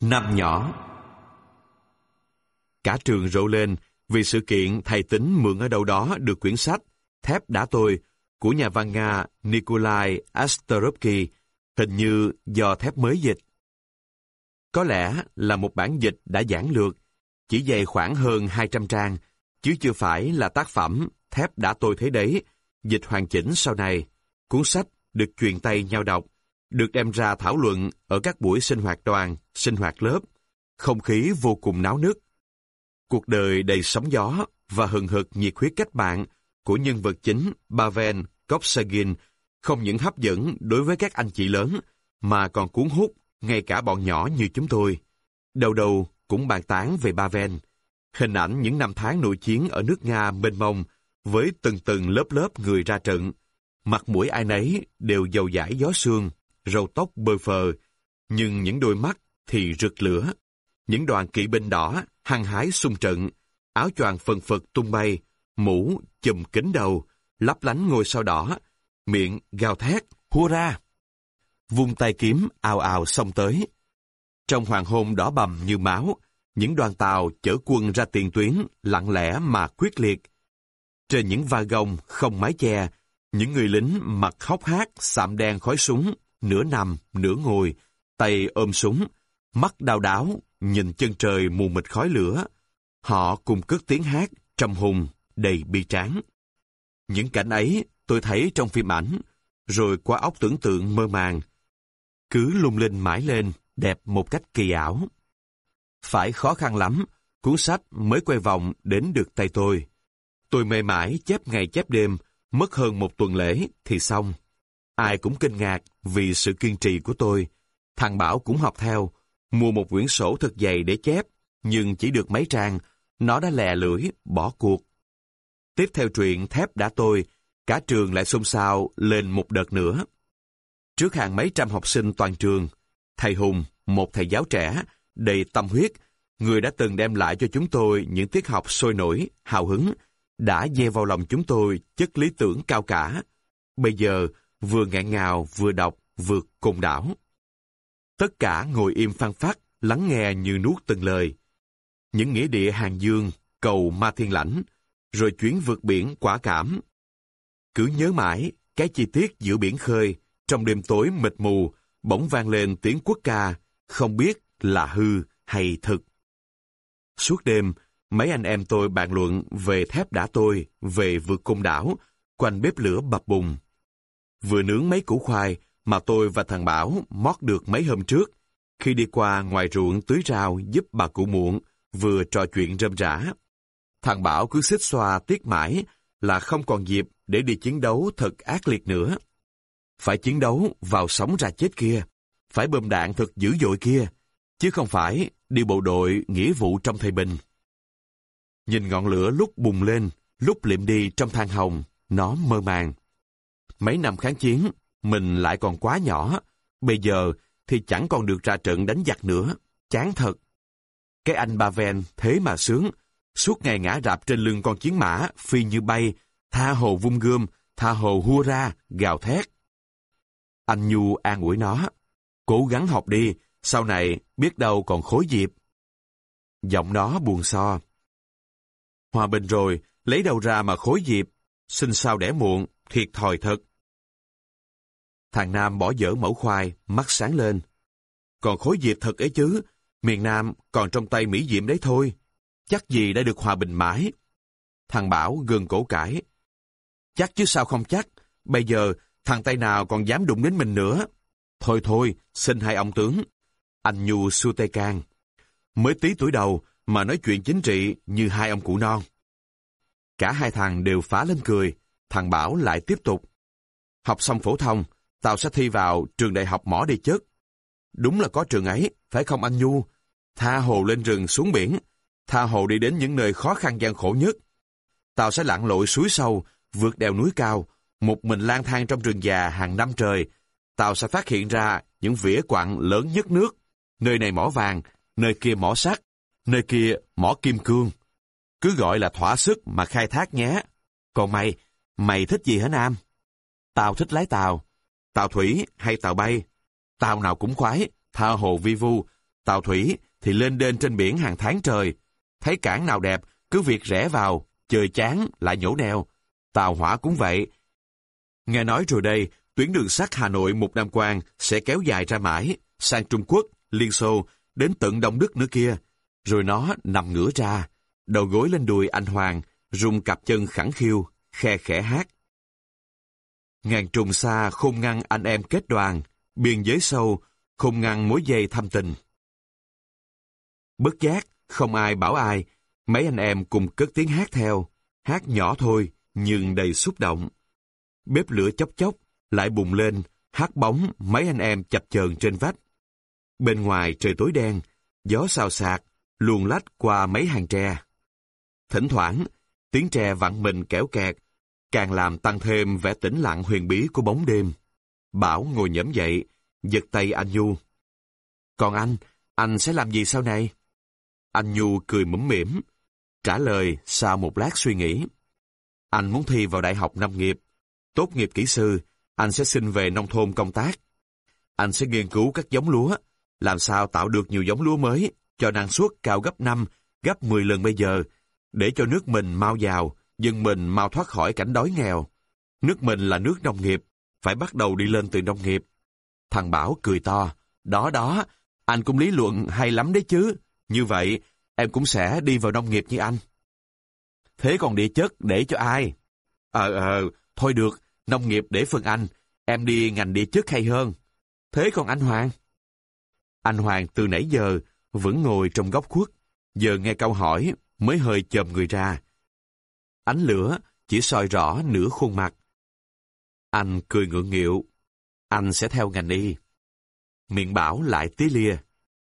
Năm nhỏ. Cả trường rộ lên vì sự kiện thầy Tính mượn ở đâu đó được quyển sách Thép Đá Tôi của nhà văn Nga Nikolai Astorovsky, hình như do thép mới dịch. Có lẽ là một bản dịch đã giản lược, chỉ dày khoảng hơn 200 trang, chứ chưa phải là tác phẩm Thép Đá Tôi thế đấy, dịch hoàn chỉnh sau này. Cuốn sách được truyền tay nhau đọc, được đem ra thảo luận ở các buổi sinh hoạt đoàn, sinh hoạt lớp. Không khí vô cùng náo nức. Cuộc đời đầy sóng gió và hừng hực nhiệt huyết cách mạng của nhân vật chính Pavel Kopsagin không những hấp dẫn đối với các anh chị lớn, mà còn cuốn hút ngay cả bọn nhỏ như chúng tôi. Đầu đầu cũng bàn tán về Pavel. Hình ảnh những năm tháng nội chiến ở nước Nga mênh mông, với từng từng lớp người ra trận. Mặt mũi ai nấy đều dầu dãi gió sương, râu tóc bơ phờ, nhưng những đôi mắt thì rực lửa. Những đoàn kỵ binh đỏ hăng hái xung trận, áo choàng phần phật tung bay, mũ chùm kín đầu, lấp lánh ngôi sao đỏ, miệng gào thét hurra, vung tay kiếm ào ào xông tới. Trong hoàng hôn đỏ bầm như máu, những đoàn tàu chở quân ra tiền tuyến lặng lẽ mà quyết liệt. Trên những wagon không mái che, những người lính mặc hốc hác xạm đen khói súng, nửa nằm nửa ngồi, tay ôm súng, mắt đau đáo nhìn chân trời mù mịt khói lửa. Họ cùng cất tiếng hát trầm hùng đầy bi tráng. Những cảnh ấy tôi thấy trong phim ảnh, rồi qua óc tưởng tượng mơ màng, cứ lung linh mãi lên, đẹp một cách kỳ ảo. Phải khó khăn lắm, cuốn sách mới quay vòng đến được tay tôi. Tôi mê mải chép ngày chép đêm, mất hơn một tuần lễ thì xong. Ai cũng kinh ngạc vì sự kiên trì của tôi. Thằng Bảo cũng học theo, mua một quyển sổ thật dày để chép, nhưng chỉ được mấy trang, nó đã lè lưỡi, bỏ cuộc. Tiếp theo truyện Thép Đá Tôi, cả trường lại xôn xao lên một đợt nữa. Trước hàng mấy trăm học sinh toàn trường, thầy Hùng, một thầy giáo trẻ, đầy tâm huyết, người đã từng đem lại cho chúng tôi những tiết học sôi nổi, hào hứng, đã gieo vào lòng chúng tôi chất lý tưởng cao cả. Bây giờ, vừa nghẹn ngào, vừa đọc, vừa cồn đảo. Tất cả ngồi im phăng phắc, lắng nghe như nuốt từng lời. Những nghĩa địa Hàng Dương, cầu Ma Thiên Lãnh, rồi chuyến vượt biển Quả Cảm. Cứ nhớ mãi, cái chi tiết giữa biển khơi, trong đêm tối mịt mù, bỗng vang lên tiếng quốc ca, không biết là hư hay thực. Suốt đêm, mấy anh em tôi bàn luận về Thép Đá Tôi, về vượt côn đảo, quanh bếp lửa bập bùng. Vừa nướng mấy củ khoai mà tôi và thằng Bảo mót được mấy hôm trước, khi đi qua ngoài ruộng tưới rau giúp bà cụ Muộn, vừa trò chuyện rơm rả. Thằng Bảo cứ xích xoa tiếc mãi là không còn dịp để đi chiến đấu thật ác liệt nữa. Phải chiến đấu vào sống ra chết kia, phải bơm đạn thật dữ dội kia, chứ không phải đi bộ đội nghĩa vụ trong thời bình. Nhìn ngọn lửa lúc bùng lên, lúc liệm đi trong than hồng, nó mơ màng. Mấy năm kháng chiến, mình lại còn quá nhỏ, bây giờ thì chẳng còn được ra trận đánh giặc nữa, chán thật. Cái anh Pavel thế mà sướng, suốt ngày ngã rạp trên lưng con chiến mã, phi như bay, tha hồ vung gươm, tha hồ hurra, gào thét. Anh Nhu an ủi nó, cố gắng học đi, sau này biết đâu còn khối dịp. Giọng nó buồn so. Hòa bình rồi, lấy đâu ra mà khối dịp, sinh sao đẻ muộn, thiệt thòi thật. Thằng Nam bỏ dở mẩu khoai, mắt sáng lên. Còn khối dịp thật ấy chứ, miền Nam còn trong tay Mỹ Diệm đấy thôi, chắc gì đã được hòa bình mãi. Thằng Bảo gườn cổ cãi. Chắc chứ sao không chắc, bây giờ thằng Tây nào còn dám đụng đến mình nữa. Thôi thôi, xin hai ông tướng. Anh Nhu xua tay can. Mới tí tuổi đầu mà nói chuyện chính trị như hai ông cụ non. Cả hai thằng đều phá lên cười, thằng Bảo lại tiếp tục. Học xong phổ thông, tao sẽ thi vào trường đại học mỏ địa chất. Đúng là có trường ấy, phải không anh Nhu? Tha hồ lên rừng xuống biển, tha hồ đi đến những nơi khó khăn gian khổ nhất. Tao sẽ lặn lội suối sâu, vượt đèo núi cao, một mình lang thang trong rừng già hàng năm trời. Tao sẽ phát hiện ra những vỉa quặng lớn nhất nước. Nơi này mỏ vàng, nơi kia mỏ sắt, nơi kia mỏ kim cương. Cứ gọi là thỏa sức mà khai thác nhé. Còn mày thích gì hả Nam? Tao thích lái tàu. Tàu thủy hay tàu bay? Tàu nào cũng khoái, tha hồ vi vu. Tàu thủy thì lên đên trên biển hàng tháng trời. Thấy cảng nào đẹp, cứ việc rẽ vào, chơi chán lại nhổ neo. Tàu hỏa cũng vậy. Nghe nói rồi đây, tuyến đường sắt Hà Nội Một Nam Quan sẽ kéo dài ra mãi, sang Trung Quốc, Liên Xô, đến tận Đông Đức nữa kia. Rồi nó nằm ngửa ra, đầu gối lên đùi anh Hoàng, rung cặp chân khẳng khiu, khe khẽ hát. Ngàn trùng xa không ngăn anh em kết đoàn, biên giới sâu, không ngăn mối dây thâm tình. Bất giác, không ai bảo ai, mấy anh em cùng cất tiếng hát theo, hát nhỏ thôi, nhưng đầy xúc động. Bếp lửa chốc chốc, lại bùng lên, hát bóng mấy anh em chập chờn trên vách. Bên ngoài trời tối đen, gió xào xạc, luồn lách qua mấy hàng tre. Thỉnh thoảng, tiếng tre vặn mình kéo kẹt, càng làm tăng thêm vẻ tĩnh lặng huyền bí của bóng đêm. Bảo ngồi nhẫm dậy, giật tay anh Nhu. Còn anh sẽ làm gì sau này? Anh Nhu cười mũm mĩm, trả lời sau một lát suy nghĩ. Anh muốn thi vào Đại học Nông nghiệp. Tốt nghiệp kỹ sư, anh sẽ xin về nông thôn công tác. Anh sẽ nghiên cứu các giống lúa, làm sao tạo được nhiều giống lúa mới, cho năng suất cao gấp 5, gấp 10 lần bây giờ, để cho nước mình mau giàu, dân mình mau thoát khỏi cảnh đói nghèo. Nước mình là nước nông nghiệp, phải bắt đầu đi lên từ nông nghiệp. Thằng Bảo cười to, đó, anh cũng lý luận hay lắm đấy chứ, như vậy em cũng sẽ đi vào nông nghiệp như anh. Thế còn địa chất để cho ai? Thôi được, nông nghiệp để phần anh, em đi ngành địa chất hay hơn. Thế còn anh Hoàng? Anh Hoàng từ nãy giờ vẫn ngồi trong góc khuất, giờ nghe câu hỏi mới hơi chồm người ra. Ánh lửa chỉ soi rõ nửa khuôn mặt. Anh cười ngượng nghịu, anh sẽ theo ngành y. Miệng Bảo lại tí lia.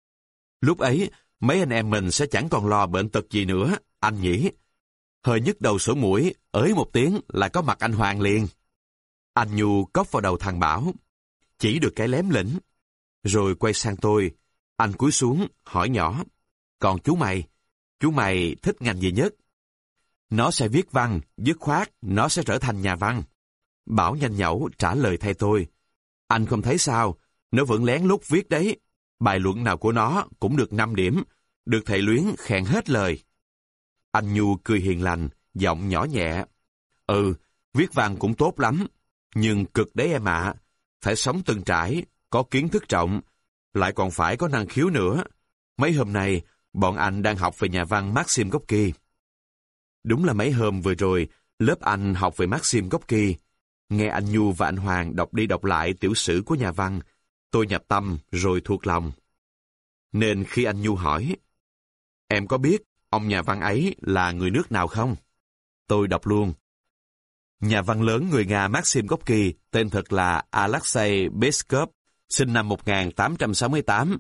Lúc ấy, mấy anh em mình sẽ chẳng còn lo bệnh tật gì nữa, anh nhỉ? Hơi nhức đầu sổ mũi, ới một tiếng là có mặt anh Hoàng liền. Anh Nhu cốc vào đầu thằng Bảo, chỉ được cái lém lĩnh. Rồi quay sang tôi, anh cúi xuống, hỏi nhỏ. Còn chú mày thích ngành gì nhất? Nó sẽ viết văn, dứt khoát, nó sẽ trở thành nhà văn. Bảo nhanh nhẩu trả lời thay tôi. Anh không thấy sao, nó vẫn lén lút viết đấy. Bài luận nào của nó cũng được 5 điểm, được thầy Luyến khen hết lời. Anh Nhu cười hiền lành, giọng nhỏ nhẹ. Viết văn cũng tốt lắm, nhưng cực đấy em ạ. Phải sống từng trải, có kiến thức rộng, lại còn phải có năng khiếu nữa. Mấy hôm nay, bọn anh đang học về nhà văn Maxim Gorky. Đúng là mấy hôm vừa rồi, lớp anh học về Maxim Gorky. Nghe anh Nhu và anh Hoàng đọc đi đọc lại tiểu sử của nhà văn, tôi nhập tâm rồi thuộc lòng. Nên khi anh Nhu hỏi, em có biết ông nhà văn ấy là người nước nào không? Tôi đọc luôn. Nhà văn lớn người Nga Maxim Gorky, tên thật là Alexei Beskov, sinh năm 1868.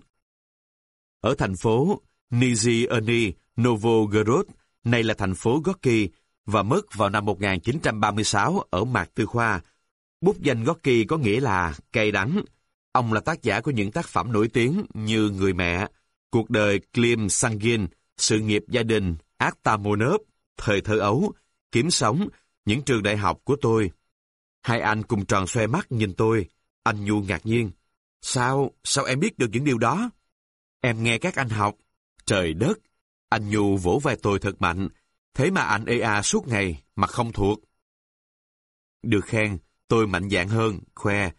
Ở thành phố Nizhny Novgorod, nay là thành phố Gorky, và mất vào năm 1936 ở Mạc Tư Khoa. Bút danh Gorky có nghĩa là cay đắng. Ông là tác giả của những tác phẩm nổi tiếng như Người mẹ, Cuộc đời Klim Sangin, Sự nghiệp gia đình, Artamonov, Thời thơ ấu, Kiếm sống, Những trường đại học của tôi. Hai anh cùng tròn xoe mắt nhìn tôi. Anh Nhu ngạc nhiên. Sao em biết được những điều đó? Em nghe các anh học. Trời đất! Anh Nhu vỗ vai tôi thật mạnh. Thế mà anh ê suốt ngày mà không thuộc. Được khen, tôi mạnh dạn hơn, khoe.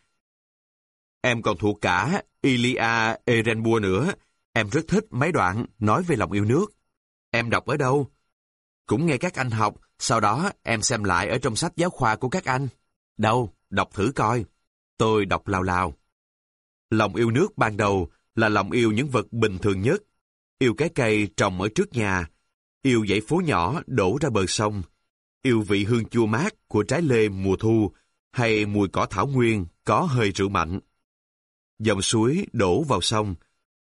Em còn thuộc cả Ilia Erenburg nữa. Em rất thích mấy đoạn nói về lòng yêu nước. Em đọc ở đâu? Cũng nghe các anh học, sau đó em xem lại ở trong sách giáo khoa của các anh. Đâu, đọc thử coi. Tôi đọc lào lào. Lòng yêu nước ban đầu là lòng yêu những vật bình thường nhất. Yêu cái cây trồng ở trước nhà. Yêu dãy phố nhỏ đổ ra bờ sông. Yêu vị hương chua mát của trái lê mùa thu, hay mùi cỏ thảo nguyên có hơi rượu mạnh. Dòng suối đổ vào sông.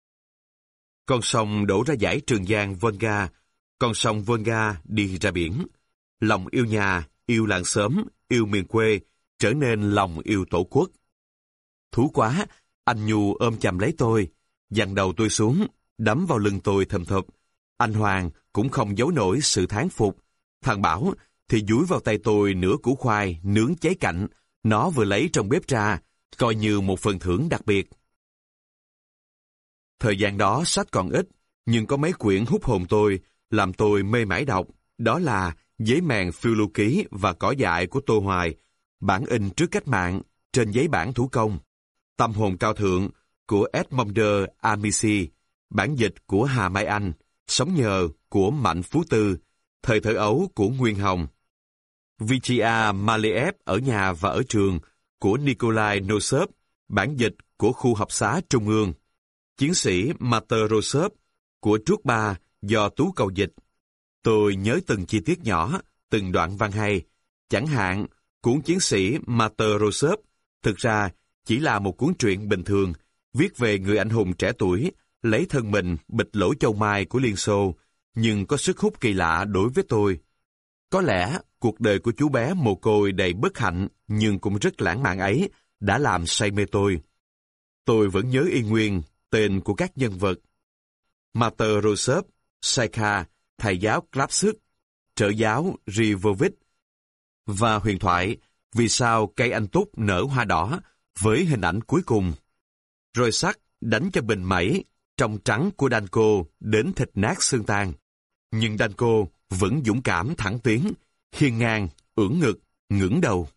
Con sông đổ ra dải Trường Giang Volga. Con sông Volga đi ra biển. Lòng yêu nhà, yêu làng xóm, yêu miền quê, trở nên lòng yêu tổ quốc. Thú quá, anh Nhu ôm chầm lấy tôi, giằng đầu tôi xuống, đấm vào lưng tôi thầm thập. Anh Hoàng cũng không giấu nổi sự thán phục. Thằng Bảo thì dúi vào tay tôi nửa củ khoai nướng cháy cạnh, nó vừa lấy trong bếp ra, coi như một phần thưởng đặc biệt. Thời gian đó sách còn ít, nhưng có mấy quyển hút hồn tôi, làm tôi mê mải đọc. Đó là Giấy mèn phiêu lưu ký và Cỏ dại của Tô Hoài, bản in trước cách mạng, trên giấy bản thủ công. Tâm hồn cao thượng của Edmonder Amici, bản dịch của Hà Mai Anh, Sống nhờ của Mạnh Phú Tư, Thời thơ ấu của Nguyên Hồng. Vichia Maliev ở nhà và ở trường của Nikolai Nosov, bản dịch của Khu học xá Trung ương. Chiến sĩ Matrosov của Truốc Ba do Tú Cầu dịch. Tôi nhớ từng chi tiết nhỏ, từng đoạn văn hay. Chẳng hạn, cuốn Chiến sĩ Matrosov thực ra chỉ là một cuốn truyện bình thường, viết về người anh hùng trẻ tuổi, lấy thân mình bịt lỗ châu mai của Liên Xô, nhưng có sức hút kỳ lạ đối với tôi. Có lẽ, cuộc đời của chú bé mồ côi đầy bất hạnh, nhưng cũng rất lãng mạn ấy, đã làm say mê tôi. Tôi vẫn nhớ y nguyên tên của các nhân vật. Matrosov, Saikha, thầy giáo Klapsuk, trợ giáo Rivovich, và huyền thoại Vì sao cây anh túc nở hoa đỏ với hình ảnh cuối cùng. Rồi sắt đánh cho bình mẩy, trong trắng của Danko đến thịt nát xương tan. Nhưng Danko vẫn dũng cảm thẳng tiến, hiên ngang, ưỡn ngực, ngẩng đầu.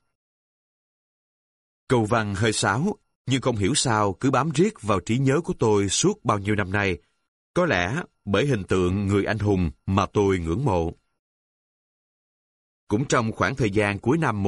Câu văn hơi sáo, nhưng không hiểu sao cứ bám riết vào trí nhớ của tôi suốt bao nhiêu năm nay. Có lẽ bởi hình tượng người anh hùng mà tôi ngưỡng mộ. Cũng trong khoảng thời gian cuối năm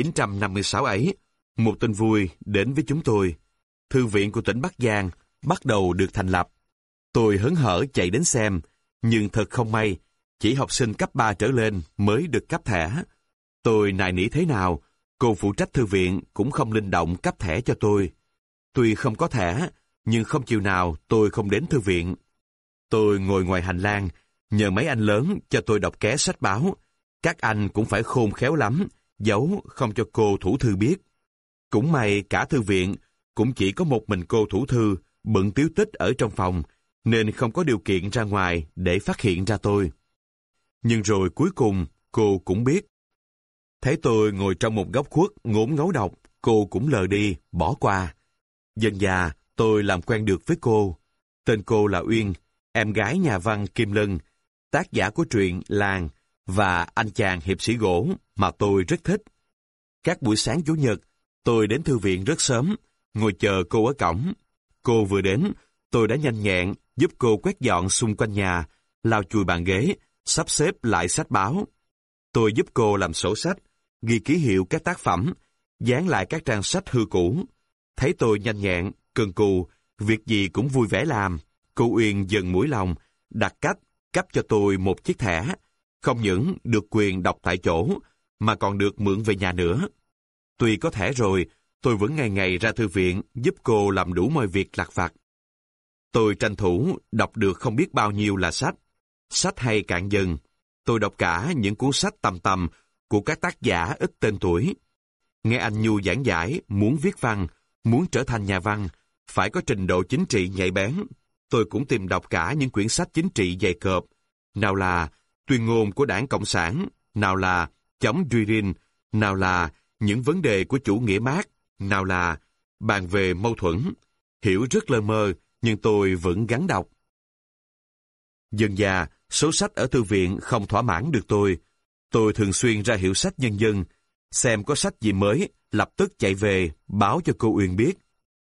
1956 ấy, một tin vui đến với chúng tôi. Thư viện của tỉnh Bắc Giang bắt đầu được thành lập. Tôi hớn hở chạy đến xem, nhưng thật không may, chỉ học sinh cấp 3 trở lên mới được cấp thẻ. Tôi nài nỉ thế nào, cô phụ trách thư viện cũng không linh động cấp thẻ cho tôi. Tuy không có thẻ, nhưng không chiều nào tôi không đến thư viện. Tôi ngồi ngoài hành lang, nhờ mấy anh lớn cho tôi đọc ké sách báo. Các anh cũng phải khôn khéo lắm, giấu không cho cô thủ thư biết. Cũng may cả thư viện, cũng chỉ có một mình cô thủ thư, bận tiếu tích ở trong phòng, nên không có điều kiện ra ngoài để phát hiện ra tôi. Nhưng rồi cuối cùng, cô cũng biết. Thấy tôi ngồi trong một góc khuất ngốn ngấu đọc, cô cũng lờ đi, bỏ qua. Dần dà, tôi làm quen được với cô. Tên cô là Uyên, em gái nhà văn Kim Lân, tác giả của truyện Làng và Anh chàng hiệp sĩ gỗ mà tôi rất thích. Các buổi sáng Chủ nhật, tôi đến thư viện rất sớm, ngồi chờ cô ở cổng. Cô vừa đến, tôi đã nhanh nhẹn giúp cô quét dọn xung quanh nhà, lau chùi bàn ghế, sắp xếp lại sách báo. Tôi giúp cô làm sổ sách, ghi ký hiệu các tác phẩm, dán lại các trang sách hư cũ. Thấy tôi nhanh nhẹn, cần cù, việc gì cũng vui vẻ làm. Cô Uyên dần mũi lòng, đặt cách cấp cho tôi một chiếc thẻ. Không những được quyền đọc tại chỗ, mà còn được mượn về nhà nữa. Tuy có thẻ rồi, tôi vẫn ngày ngày ra thư viện giúp cô làm đủ mọi việc lặt vặt. Tôi tranh thủ đọc được không biết bao nhiêu là sách. Sách hay cạn dần. Tôi đọc cả những cuốn sách tầm tầm của các tác giả ít tên tuổi. Nghe anh Nhu giảng giải, muốn viết văn, muốn trở thành nhà văn, phải có trình độ chính trị nhạy bén. Tôi cũng tìm đọc cả những quyển sách chính trị dày cộp. Nào là Tuyên ngôn của Đảng Cộng sản, nào là Chống Durin, nào là Những vấn đề của chủ nghĩa Mác, nào là Bàn về mâu thuẫn. Hiểu rất lơ mơ, nhưng tôi vẫn gắng đọc. Dần dà, số sách ở thư viện không thỏa mãn được tôi. Tôi thường xuyên ra hiệu sách Nhân dân, xem có sách gì mới, lập tức chạy về, báo cho cô Uyên biết.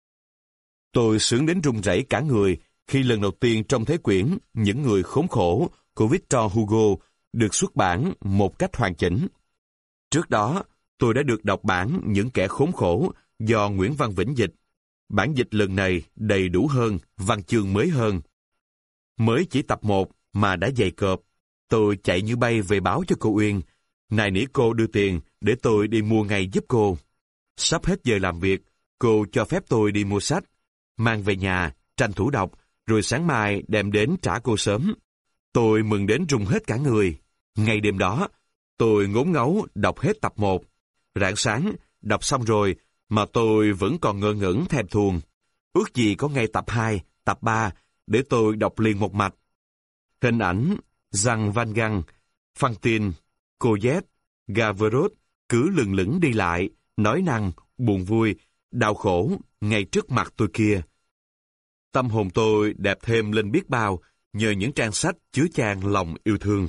Tôi sướng đến run rẩy cả người khi lần đầu tiên trông thấy quyển Những người khốn khổ của Victor Hugo được xuất bản một cách hoàn chỉnh. Trước đó, tôi đã được đọc bản Những kẻ khốn khổ do Nguyễn Văn Vĩnh dịch. Bản dịch lần này đầy đủ hơn, văn chương mới hơn. Mới chỉ tập 1 mà đã dày cộp. Tôi chạy như bay về báo cho cô Uyên, nài nỉ cô đưa tiền để tôi đi mua ngay giúp cô. Sắp hết giờ làm việc, cô cho phép tôi đi mua sách, mang về nhà, tranh thủ đọc, rồi sáng mai đem đến trả cô sớm. Tôi mừng đến run hết cả người. Ngay đêm đó, tôi ngốn ngấu đọc hết tập 1. Rạng sáng, đọc xong rồi, mà tôi vẫn còn ngơ ngẩn thèm thuồng. Ước gì có ngay tập 2, tập 3, để tôi đọc liền một mạch. Hình ảnh Jean Valjean, Fantine, Cosette, Gavroche cứ lừng lững đi lại, nói năng, buồn vui, đau khổ ngay trước mặt tôi kia. Tâm hồn tôi đẹp thêm lên biết bao nhờ những trang sách chứa chan lòng yêu thương.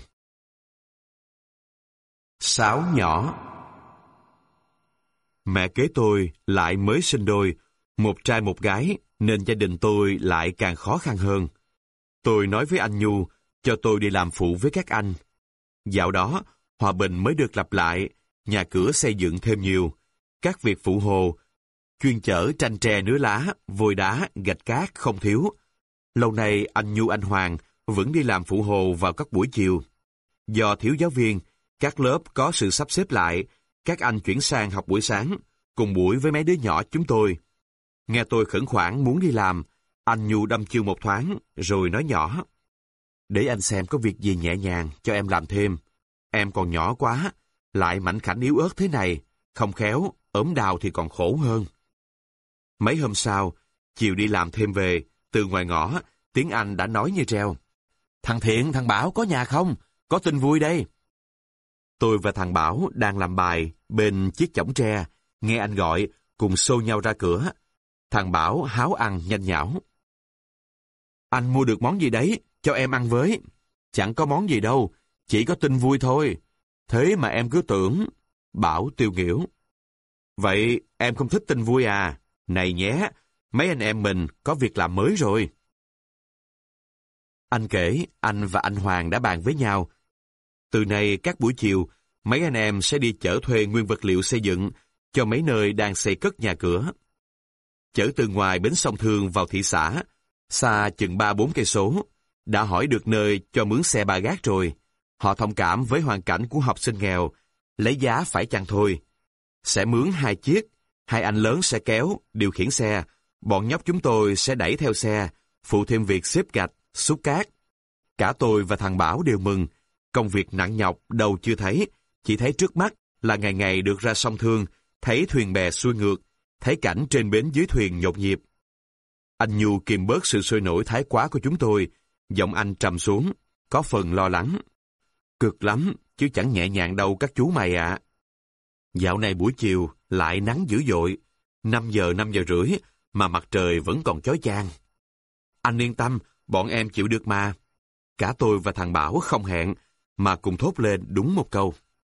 Sáo nhỏ. Mẹ kế tôi lại mới sinh đôi, một trai một gái, nên gia đình tôi lại càng khó khăn hơn. Tôi nói với anh Nhu, cho tôi đi làm phụ với các anh. Dạo đó, hòa bình mới được lập lại, nhà cửa xây dựng thêm nhiều. Các việc phụ hồ, chuyên chở tranh tre nứa lá, vôi đá, gạch cát không thiếu. Lâu nay anh Nhu anh Hoàng vẫn đi làm phụ hồ vào các buổi chiều. Do thiếu giáo viên, các lớp có sự sắp xếp lại, các anh chuyển sang học buổi sáng, cùng buổi với mấy đứa nhỏ chúng tôi. Nghe tôi khẩn khoản muốn đi làm, anh Nhu đâm chiêu một thoáng, rồi nói nhỏ: để anh xem có việc gì nhẹ nhàng cho em làm thêm. Em còn nhỏ quá, lại mảnh khảnh yếu ớt thế này, không khéo, ốm đau thì còn khổ hơn. Mấy hôm sau, chiều đi làm thêm về, từ ngoài ngõ, tiếng Anh đã nói như treo: thằng Thiện, thằng Bảo có nhà không? Có tin vui đây. Tôi và thằng Bảo đang làm bài bên chiếc chõng tre, nghe anh gọi, cùng xô nhau ra cửa. Thằng Bảo háo ăn nhanh nhảu: anh mua được món gì đấy, cho em ăn với. Chẳng có món gì đâu, chỉ có tin vui thôi. Thế mà em cứ tưởng. Bảo tiêu nghỉu: vậy em không thích tin vui à? Này nhé, mấy anh em mình có việc làm mới rồi. Anh kể, anh và anh Hoàng đã bàn với nhau. Từ nay các buổi chiều, mấy anh em sẽ đi chở thuê nguyên vật liệu xây dựng cho mấy nơi đang xây cất nhà cửa. Chở từ ngoài bến sông Thương vào thị xã, xa chừng 3-4 cây số, đã hỏi được nơi cho mướn xe ba gác rồi. Họ thông cảm với hoàn cảnh của học sinh nghèo, lấy giá phải chăng thôi. Sẽ mướn 2 chiếc, 2 anh lớn sẽ kéo, điều khiển xe, bọn nhóc chúng tôi sẽ đẩy theo xe, phụ thêm việc xếp gạch, xúc cát. Cả tôi và thằng Bảo đều mừng. Công việc nặng nhọc đâu chưa thấy, chỉ thấy trước mắt là ngày ngày được ra sông Thương, thấy thuyền bè xuôi ngược, thấy cảnh trên bến dưới thuyền nhộn nhịp. Anh Nhu kìm bớt sự sôi nổi thái quá của chúng tôi, giọng anh trầm xuống, có phần lo lắng. Cực lắm, chứ chẳng nhẹ nhàng đâu các chú mày ạ. Dạo này buổi chiều lại nắng dữ dội, 5 giờ 5 giờ rưỡi mà mặt trời vẫn còn chói chang. Anh yên tâm, bọn em chịu được mà. Cả tôi và thằng Bảo không hẹn, mà cùng thốt lên đúng một câu.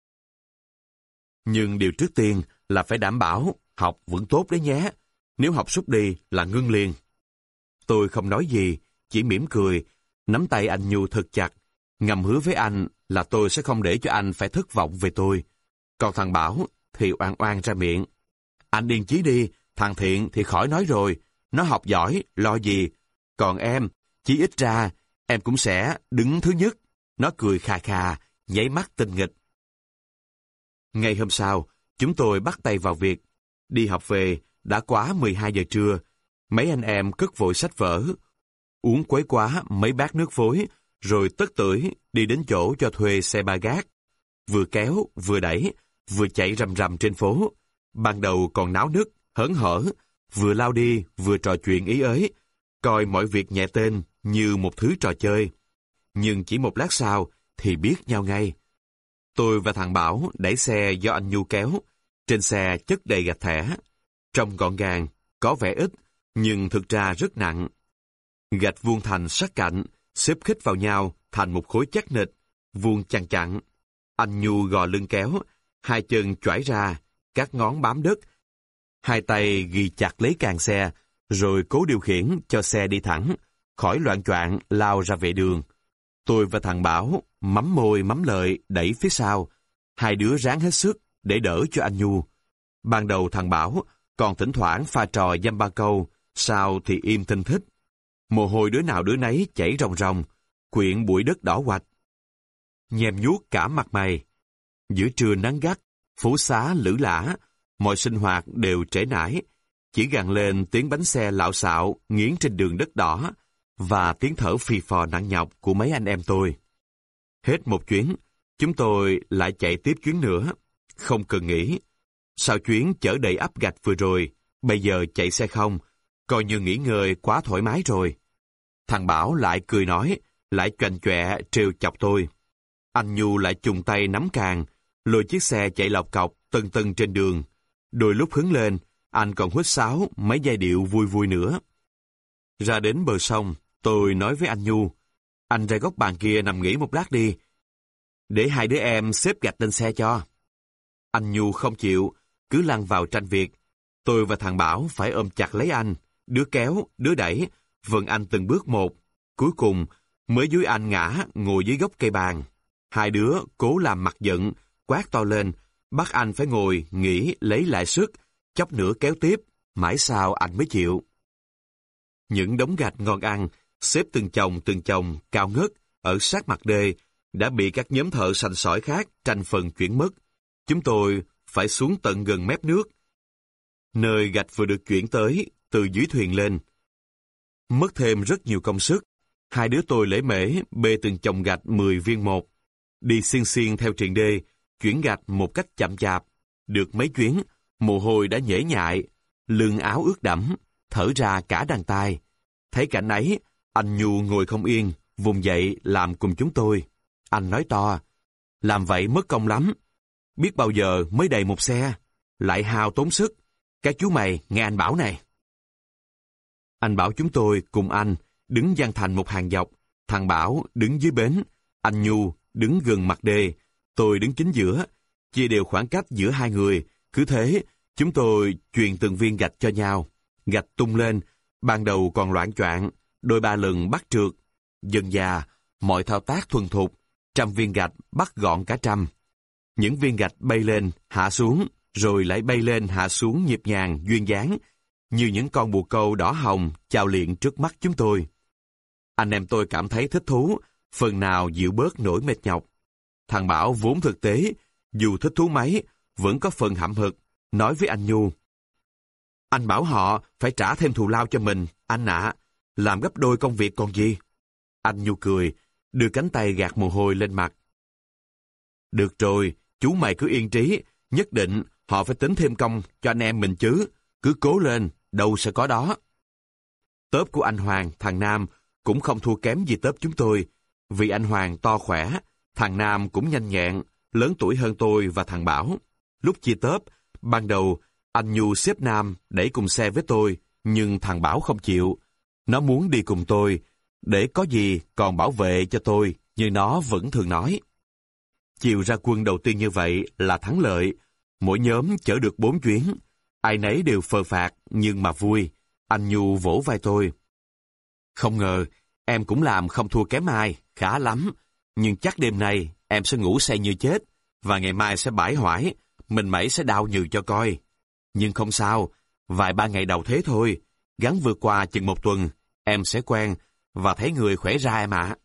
Nhưng điều trước tiên là phải đảm bảo học vẫn tốt đấy nhé. Nếu học sút đi là ngưng liền. Tôi không nói gì, chỉ mỉm cười, nắm tay anh Nhu thật chặt, ngầm hứa với anh là tôi sẽ không để cho anh phải thất vọng về tôi. Còn thằng Bảo thì oan oan ra miệng: anh điên chí đi, thằng Thiện thì khỏi nói rồi, nó học giỏi, lo gì. Còn em, chí ít ra, em cũng sẽ đứng thứ nhất. Nó cười khà khà, nháy mắt tinh nghịch. Ngày hôm sau, chúng tôi bắt tay vào việc. Đi học về, đã quá 12 giờ trưa. Mấy anh em cất vội sách vở, uống quấy quá mấy bát nước vối, rồi tất tưởi đi đến chỗ cho thuê xe ba gác. Vừa kéo, vừa đẩy, vừa chạy rầm rầm trên phố. Ban đầu còn náo nức, hớn hở, vừa lao đi, vừa trò chuyện ý ới, coi mọi việc nhẹ tên như một thứ trò chơi. Nhưng chỉ một lát sau thì biết nhau ngay. Tôi và thằng Bảo đẩy xe do anh Nhu kéo. Trên xe chất đầy gạch thẻ. Trông gọn gàng, có vẻ ít, nhưng thực ra rất nặng. Gạch vuông thành sắc cạnh, xếp khít vào nhau thành một khối chắc nịch, vuông chằng chặn. Anh Nhu gò lưng kéo, 2 chân choải ra, các ngón bám đất. 2 tay ghi chặt lấy càng xe, rồi cố điều khiển cho xe đi thẳng, khỏi loạng choạng lao ra vệ đường. Tôi và thằng Bảo mắm môi mắm lợi đẩy phía sau. 2 đứa ráng hết sức để đỡ cho anh Nhu. Ban đầu thằng Bảo còn thỉnh thoảng pha trò dăm ba câu, sau thì im thinh thích. Mồ hôi đứa nào đứa nấy chảy ròng ròng, quyện bụi đất đỏ hoạch, nhem nhuốc cả mặt mày. Giữa trưa nắng gắt, phố xá lử lả, mọi sinh hoạt đều trễ nải, chỉ gằn lên tiếng bánh xe lạo xạo nghiến trên đường đất đỏ và tiếng thở phì phò nặng nhọc của mấy anh em tôi. Hết một chuyến, chúng tôi lại chạy tiếp chuyến nữa, không cần nghỉ. Sau chuyến chở đầy ắp gạch vừa rồi, bây giờ chạy xe không, coi như nghỉ ngơi quá thoải mái rồi. Thằng Bảo lại cười nói, lại choành choẹ trêu chọc tôi. Anh Nhu lại chùng tay nắm càng, lôi chiếc xe chạy lọc cọc tần tần trên đường. Đôi lúc hứng lên, anh còn huýt sáo mấy giai điệu vui vui nữa. Ra đến bờ sông, tôi nói với anh Nhu, anh ra góc bàn kia nằm nghỉ một lát đi, để hai đứa em xếp gạch lên xe cho. Anh Nhu không chịu, cứ lăn vào tranh việc. Tôi và thằng Bảo phải ôm chặt lấy anh, đứa kéo, đứa đẩy, vần anh từng bước một. Cuối cùng, mới dúi anh ngã ngồi dưới gốc cây bàn. Hai đứa cố làm mặt giận, quát to lên, bắt anh phải ngồi, nghỉ, lấy lại sức, chốc nữa kéo tiếp, mãi sao anh mới chịu. Những đống gạch ngon ăn, xếp từng chồng, cao ngất, ở sát mặt đê, đã bị các nhóm thợ sành sỏi khác tranh phần chuyển mất. Chúng tôi phải xuống tận gần mép nước, nơi gạch vừa được chuyển tới, từ dưới thuyền lên. Mất thêm rất nhiều công sức. Hai đứa tôi lễ mễ bê từng chồng gạch 10 viên một, đi xiên xiên theo triền đê, chuyển gạch một cách chậm chạp. Được mấy chuyến, mồ hôi đã nhễ nhại, lưng áo ướt đẫm, thở ra cả đàn tai. Thấy cảnh ấy, anh Nhu ngồi không yên, vùng dậy làm cùng chúng tôi. Anh nói to, làm vậy mất công lắm. Biết bao giờ mới đầy một xe, lại hao tốn sức. Các chú mày nghe anh bảo này. Anh bảo chúng tôi cùng anh đứng dàn thành một hàng dọc. Thằng Bảo đứng dưới bến, anh Nhu đứng gần mặt đê, tôi đứng chính giữa, chia đều khoảng cách giữa hai người. Cứ thế, chúng tôi chuyền từng viên gạch cho nhau. Gạch tung lên, ban đầu còn loạng choạng, đôi ba lần bắt trượt. Dần dà, mọi thao tác thuần thục, 100 viên gạch bắt gọn cả 100. Những viên gạch bay lên, hạ xuống, rồi lại bay lên hạ xuống nhịp nhàng, duyên dáng, như những con bồ câu đỏ hồng chào liệng trước mắt chúng tôi. Anh em tôi cảm thấy thích thú, phần nào dịu bớt nỗi mệt nhọc. Thằng Bảo vốn thực tế, dù thích thú mấy, vẫn có phần hậm hực, nói với anh Nhu. Anh bảo họ phải trả thêm thù lao cho mình, anh ạ, làm gấp đôi công việc còn gì. Anh Nhu cười, đưa cánh tay gạt mồ hôi lên mặt. Được rồi, chú mày cứ yên trí, nhất định họ phải tính thêm công cho anh em mình chứ, cứ cố lên, đâu sẽ có đó. Tớp của anh Hoàng, thằng Nam, cũng không thua kém gì tớp chúng tôi, vì anh Hoàng to khỏe, thằng Nam cũng nhanh nhẹn, lớn tuổi hơn tôi và thằng Bảo. Lúc chia tớp, ban đầu anh Nhu xếp Nam đẩy cùng xe với tôi, nhưng thằng Bảo không chịu. Nó muốn đi cùng tôi, để có gì còn bảo vệ cho tôi, như nó vẫn thường nói. Chiều ra quân đầu tiên như vậy là thắng lợi, mỗi nhóm chở được 4 chuyến, ai nấy đều phờ phạc nhưng mà vui. Anh Nhu vỗ vai tôi. Không ngờ, em cũng làm không thua kém ai, khá lắm, nhưng chắc đêm nay em sẽ ngủ say như chết, và ngày mai sẽ bãi hoải, mình mẩy sẽ đau nhừ cho coi. Nhưng không sao, vài ba ngày đầu thế thôi, gắng vượt qua chừng 1 tuần, em sẽ quen, và thấy người khỏe ra em ạ.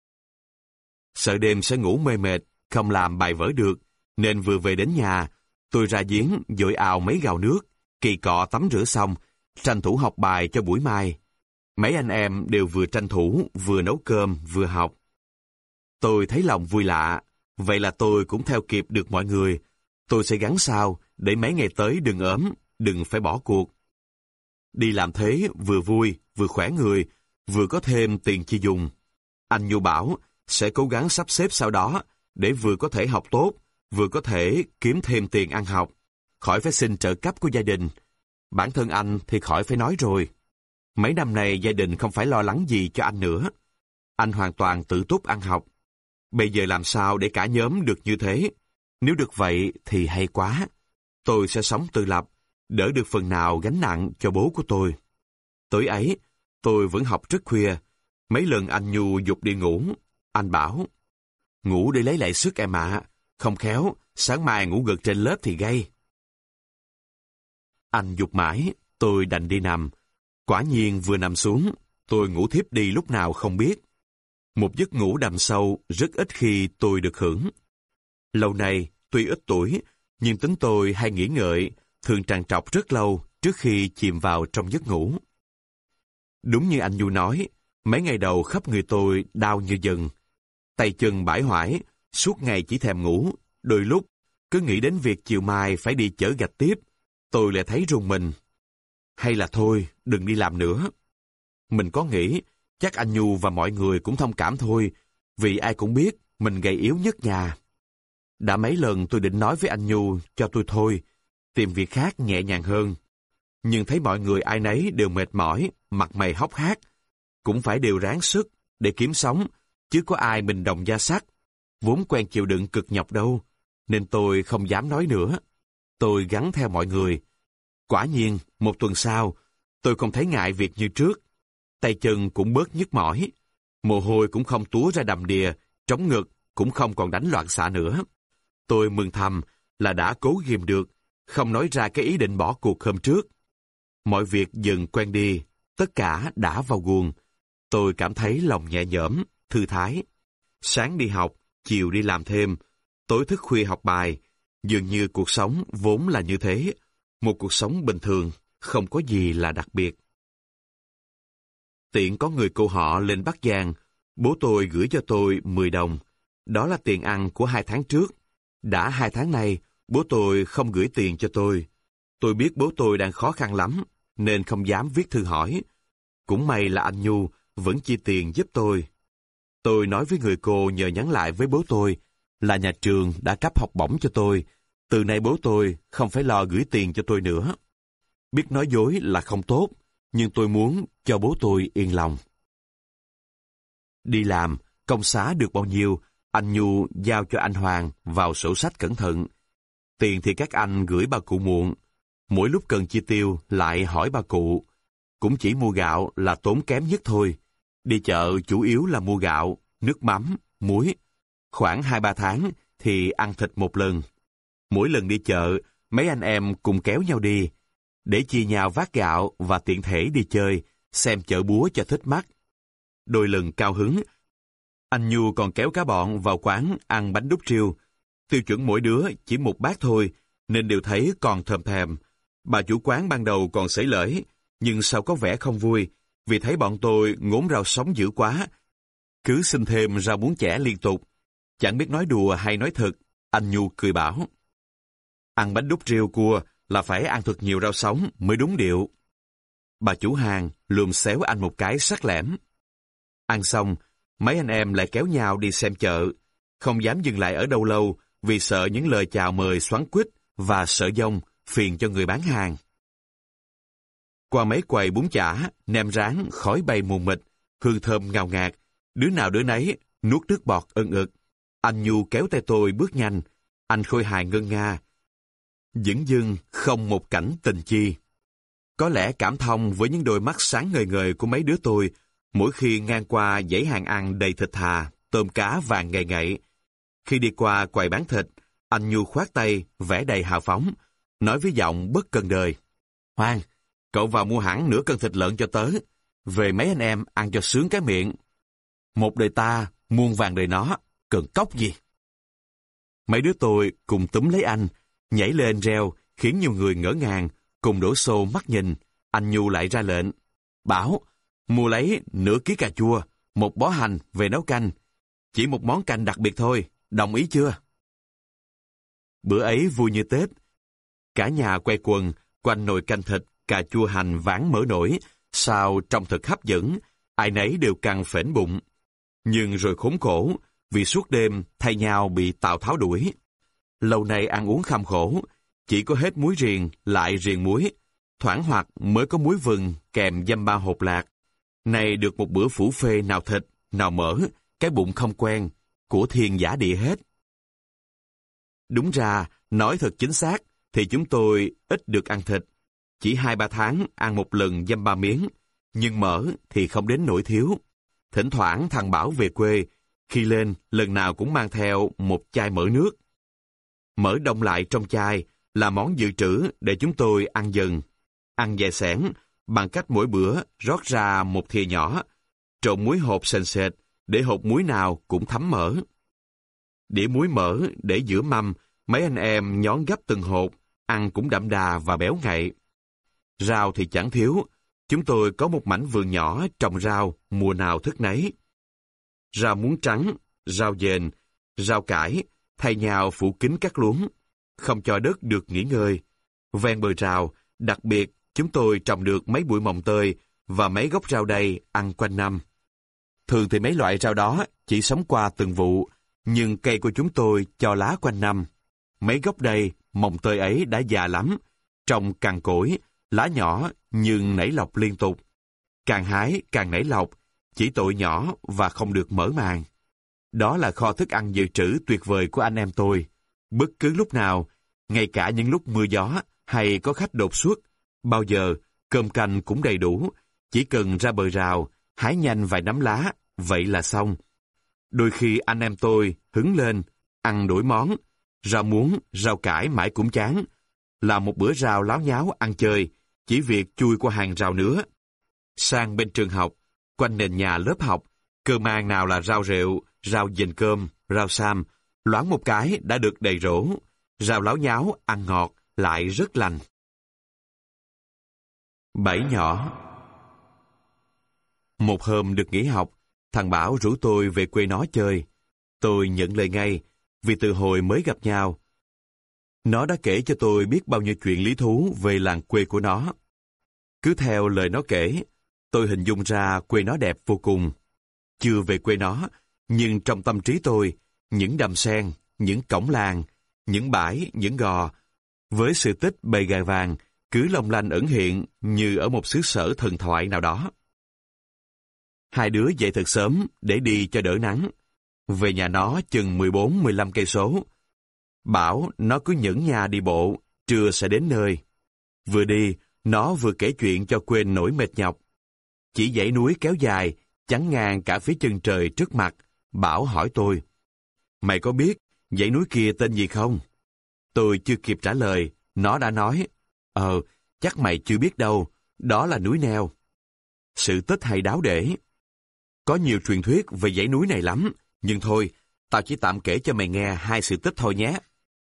Sợ đêm sẽ ngủ mê mệt, không làm bài vở được, nên vừa về đến nhà, tôi ra giếng dội ào mấy gào nước, kỳ cọ tắm rửa xong, tranh thủ học bài cho buổi mai. Mấy anh em đều vừa tranh thủ, vừa nấu cơm, vừa học. Tôi thấy lòng vui lạ, vậy là tôi cũng theo kịp được mọi người. Tôi sẽ gắng sao để mấy ngày tới đừng ốm, đừng phải bỏ cuộc. Đi làm thế vừa vui, vừa khỏe người, vừa có thêm tiền chi dùng. Anh Nhu bảo sẽ cố gắng sắp xếp sau đó để vừa có thể học tốt, vừa có thể kiếm thêm tiền ăn học, khỏi phải xin trợ cấp của gia đình. Bản thân anh thì khỏi phải nói rồi. Mấy năm nay gia đình không phải lo lắng gì cho anh nữa. Anh hoàn toàn tự túc ăn học. Bây giờ làm sao để cả nhóm được như thế? Nếu được vậy thì hay quá. Tôi sẽ sống tự lập, đỡ được phần nào gánh nặng cho bố của tôi. Tối ấy, tôi vẫn học rất khuya. Mấy lần anh Nhu giục đi ngủ. Anh bảo, ngủ để lấy lại sức em ạ. Không khéo, sáng mai ngủ gật trên lớp thì gay. Anh giục mãi, tôi đành đi nằm. Quả nhiên vừa nằm xuống, tôi ngủ thiếp đi lúc nào không biết. Một giấc ngủ đầm sâu rất ít khi tôi được hưởng. Lâu nay, tuy ít tuổi, nhưng tính tôi hay nghĩ ngợi, thường trằn trọc rất lâu trước khi chìm vào trong giấc ngủ. Đúng như anh Nhu nói, mấy ngày đầu khắp người tôi đau như dần. Tay chân bãi hoải, suốt ngày chỉ thèm ngủ, đôi lúc cứ nghĩ đến việc chiều mai phải đi chở gạch tiếp, tôi lại thấy rùng mình. Hay là thôi, đừng đi làm nữa. Mình có nghĩ, chắc anh Nhu và mọi người cũng thông cảm thôi, vì ai cũng biết mình gầy yếu nhất nhà. Đã mấy lần tôi định nói với anh Nhu cho tôi thôi, tìm việc khác nhẹ nhàng hơn. nhưng thấy mọi người ai nấy đều mệt mỏi, mặt mày hốc hác, cũng phải đều ráng sức để kiếm sống, chứ có ai mình đồng da sắt, vốn quen chịu đựng cực nhọc đâu, nên tôi không dám nói nữa. Tôi gắn theo mọi người. Quả nhiên, một tuần sau, tôi không thấy ngại việc như trước. Tay chân cũng bớt nhức mỏi, mồ hôi cũng không túa ra đầm đìa, trống ngực cũng không còn đánh loạn xạ nữa. Tôi mừng thầm là đã cố ghìm được, không nói ra cái ý định bỏ cuộc hôm trước. Mọi việc dần quen đi, tất cả đã vào guồng. Tôi cảm thấy lòng nhẹ nhõm, thư thái. Sáng đi học, chiều đi làm thêm, tối thức khuya học bài. Dường như cuộc sống vốn là như thế, một cuộc sống bình thường, không có gì là đặc biệt. Tiện có người cô họ lên Bắc Giang, bố tôi gửi cho tôi 10 đồng. Đó là tiền ăn của 2 tháng trước. Đã 2 tháng nay, bố tôi không gửi tiền cho tôi. Tôi biết bố tôi đang khó khăn lắm, nên không dám viết thư hỏi. Cũng may là anh Nhu vẫn chi tiền giúp tôi. Tôi nói với người cô nhờ nhắn lại với bố tôi là nhà trường đã cấp học bổng cho tôi. Từ nay bố tôi không phải lo gửi tiền cho tôi nữa. Biết nói dối là không tốt, nhưng tôi muốn cho bố tôi yên lòng. Đi làm, công xá được bao nhiêu, anh Nhu giao cho anh Hoàng vào sổ sách cẩn thận. Tiền thì các anh gửi bà cụ muộn. Mỗi lúc cần chi tiêu lại hỏi bà cụ. Cũng chỉ mua gạo là tốn kém nhất thôi. Đi chợ chủ yếu là mua gạo, nước mắm, muối. Khoảng 2-3 tháng thì ăn thịt một lần. Mỗi lần đi chợ, mấy anh em cùng kéo nhau đi, để chia nhau vác gạo và tiện thể đi chơi, xem chợ búa cho thích mắt. Đôi lần cao hứng, anh Nhu còn kéo cả bọn vào quán ăn bánh đúc riêu. Tiêu chuẩn mỗi đứa chỉ một bát thôi, nên đều thấy còn thèm thèm. Bà chủ quán ban đầu còn xởi lởi, nhưng sau có vẻ không vui, vì thấy bọn tôi ngốn rau sống dữ quá. Cứ xin thêm rau muống chẻ liên tục. Chẳng biết nói đùa hay nói thật, anh Nhu cười bảo. Ăn bánh đúc riêu cua là phải ăn thật nhiều rau sống mới đúng điệu. Bà chủ hàng lườm xéo anh một cái sắc lẻm. Ăn xong, mấy anh em lại kéo nhau đi xem chợ. Không dám dừng lại ở đâu lâu vì sợ những lời chào mời xoắn quýt và sợ dông phiền cho người bán hàng. Qua mấy quầy bún chả, nem rán, khói bay mù mịt, hương thơm ngào ngạt, đứa nào đứa nấy nuốt nước bọt ân ực. Anh Nhu kéo tay tôi bước nhanh, anh khôi hài ngân nga. Dửng dưng không một cảnh tình chi. Có lẽ cảm thông với những đôi mắt sáng ngời ngời của mấy đứa tôi mỗi khi ngang qua dãy hàng ăn đầy thịt thà, tôm cá vàng ngậy ngậy. Khi đi qua quầy bán thịt, anh Nhu khoát tay, vẻ đầy hào phóng, nói với giọng bất cần đời. Hoàng, cậu vào mua hẳn nửa cân thịt lợn cho tớ, về mấy anh em ăn cho sướng cái miệng. Một đời ta, muôn vàng đời nó, cần cốc gì. Mấy đứa tôi cùng túm lấy anh, nhảy lên reo, khiến nhiều người ngỡ ngàng, cùng đổ xô mắt nhìn. Anh Nhu lại ra lệnh. Bảo, mua lấy nửa ký cà chua, một bó hành về nấu canh. Chỉ một món canh đặc biệt thôi, đồng ý chưa? Bữa ấy vui như Tết. Cả nhà quay quần, quanh nồi canh thịt, cà chua hành ván mỡ nổi, sao trông thật hấp dẫn, ai nấy đều căng phễnh bụng. Nhưng rồi khốn khổ, vì suốt đêm thay nhau bị Tào Tháo đuổi. Lâu nay ăn uống kham khổ, chỉ có hết muối riềng lại riềng muối, thoảng hoặc mới có muối vừng kèm dăm ba hột lạc. Này được một bữa phủ phê nào thịt, nào mỡ, cái bụng không quen, của thiên giả địa hết. Đúng ra, nói thật chính xác, thì chúng tôi ít được ăn thịt. Chỉ 2-3 tháng ăn một lần dăm ba miếng, nhưng mỡ thì không đến nỗi thiếu. Thỉnh thoảng thằng Bảo về quê, khi lên lần nào cũng mang theo một chai mỡ nước. Mỡ đông lại trong chai là món dự trữ để chúng tôi ăn dần. Ăn vài xẻng bằng cách mỗi bữa rót ra một thìa nhỏ, trộn muối hột sền sệt để hột muối nào cũng thấm mỡ. Đĩa muối mỡ để giữa mâm, mấy anh em nhón gấp từng hột, ăn cũng đậm đà và béo ngậy. Rau thì chẳng thiếu, chúng tôi có một mảnh vườn nhỏ trồng rau mùa nào thức nấy. Rau muống trắng, rau dền, rau cải, thay nhau phủ kín các luống, không cho đất được nghỉ ngơi. Ven bờ rào, đặc biệt chúng tôi trồng được mấy bụi mồng tơi và mấy gốc rau đay ăn quanh năm. Thường thì mấy loại rau đó chỉ sống qua từng vụ, nhưng cây của chúng tôi cho lá quanh năm. Mấy gốc đay, mồng tơi ấy đã già lắm, trông cằn cỗi, lá nhỏ nhưng nảy lọc liên tục. Càng hái càng nảy lọc, chỉ tội nhỏ và không được mở màng. Đó là kho thức ăn dự trữ tuyệt vời của anh em tôi. Bất cứ lúc nào, ngay cả những lúc mưa gió hay có khách đột xuất, bao giờ cơm canh cũng đầy đủ, chỉ cần ra bờ rào, hái nhanh vài nắm lá, vậy là xong. Đôi khi anh em tôi hứng lên, ăn đổi món, rau muống, rau cải mãi cũng chán, làm một bữa rau láo nháo ăn chơi, chỉ việc chui qua hàng rào nữa. Sang bên trường học, quanh nền nhà lớp học, cơ mang nào là rau rệu, rau dền cơm, rau sam, loáng một cái đã được đầy rổ, rau láo nháo ăn ngọt, lại rất lành. Bảy nhỏ. Một hôm được nghỉ học, thằng Bảo rủ tôi về quê nó chơi. Tôi nhận lời ngay, vì từ hồi mới gặp nhau. Nó đã kể cho tôi biết bao nhiêu chuyện lý thú về làng quê của nó. Cứ theo lời nó kể, tôi hình dung ra quê nó đẹp vô cùng. Chưa về quê nó, nhưng trong tâm trí tôi, những đầm sen, những cổng làng, những bãi, những gò, với sự tích bầy gà vàng, cứ long lanh ẩn hiện như ở một xứ sở thần thoại nào đó. Hai đứa dậy thật sớm để đi cho đỡ nắng. Về nhà nó chừng 14-15 cây số. Bảo nó cứ nhẫn nha đi bộ, trưa sẽ đến nơi. Vừa đi, nó vừa kể chuyện cho quên nỗi mệt nhọc. Chỉ dãy núi kéo dài, chắn ngang cả phía chân trời trước mặt. Bảo hỏi tôi, mày có biết dãy núi kia tên gì không? Tôi chưa kịp trả lời, nó đã nói, chắc mày chưa biết đâu, đó là núi Neo. Sự tích hay đáo để. Có nhiều truyền thuyết về dãy núi này lắm, nhưng thôi, tao chỉ tạm kể cho mày nghe hai sự tích thôi nhé.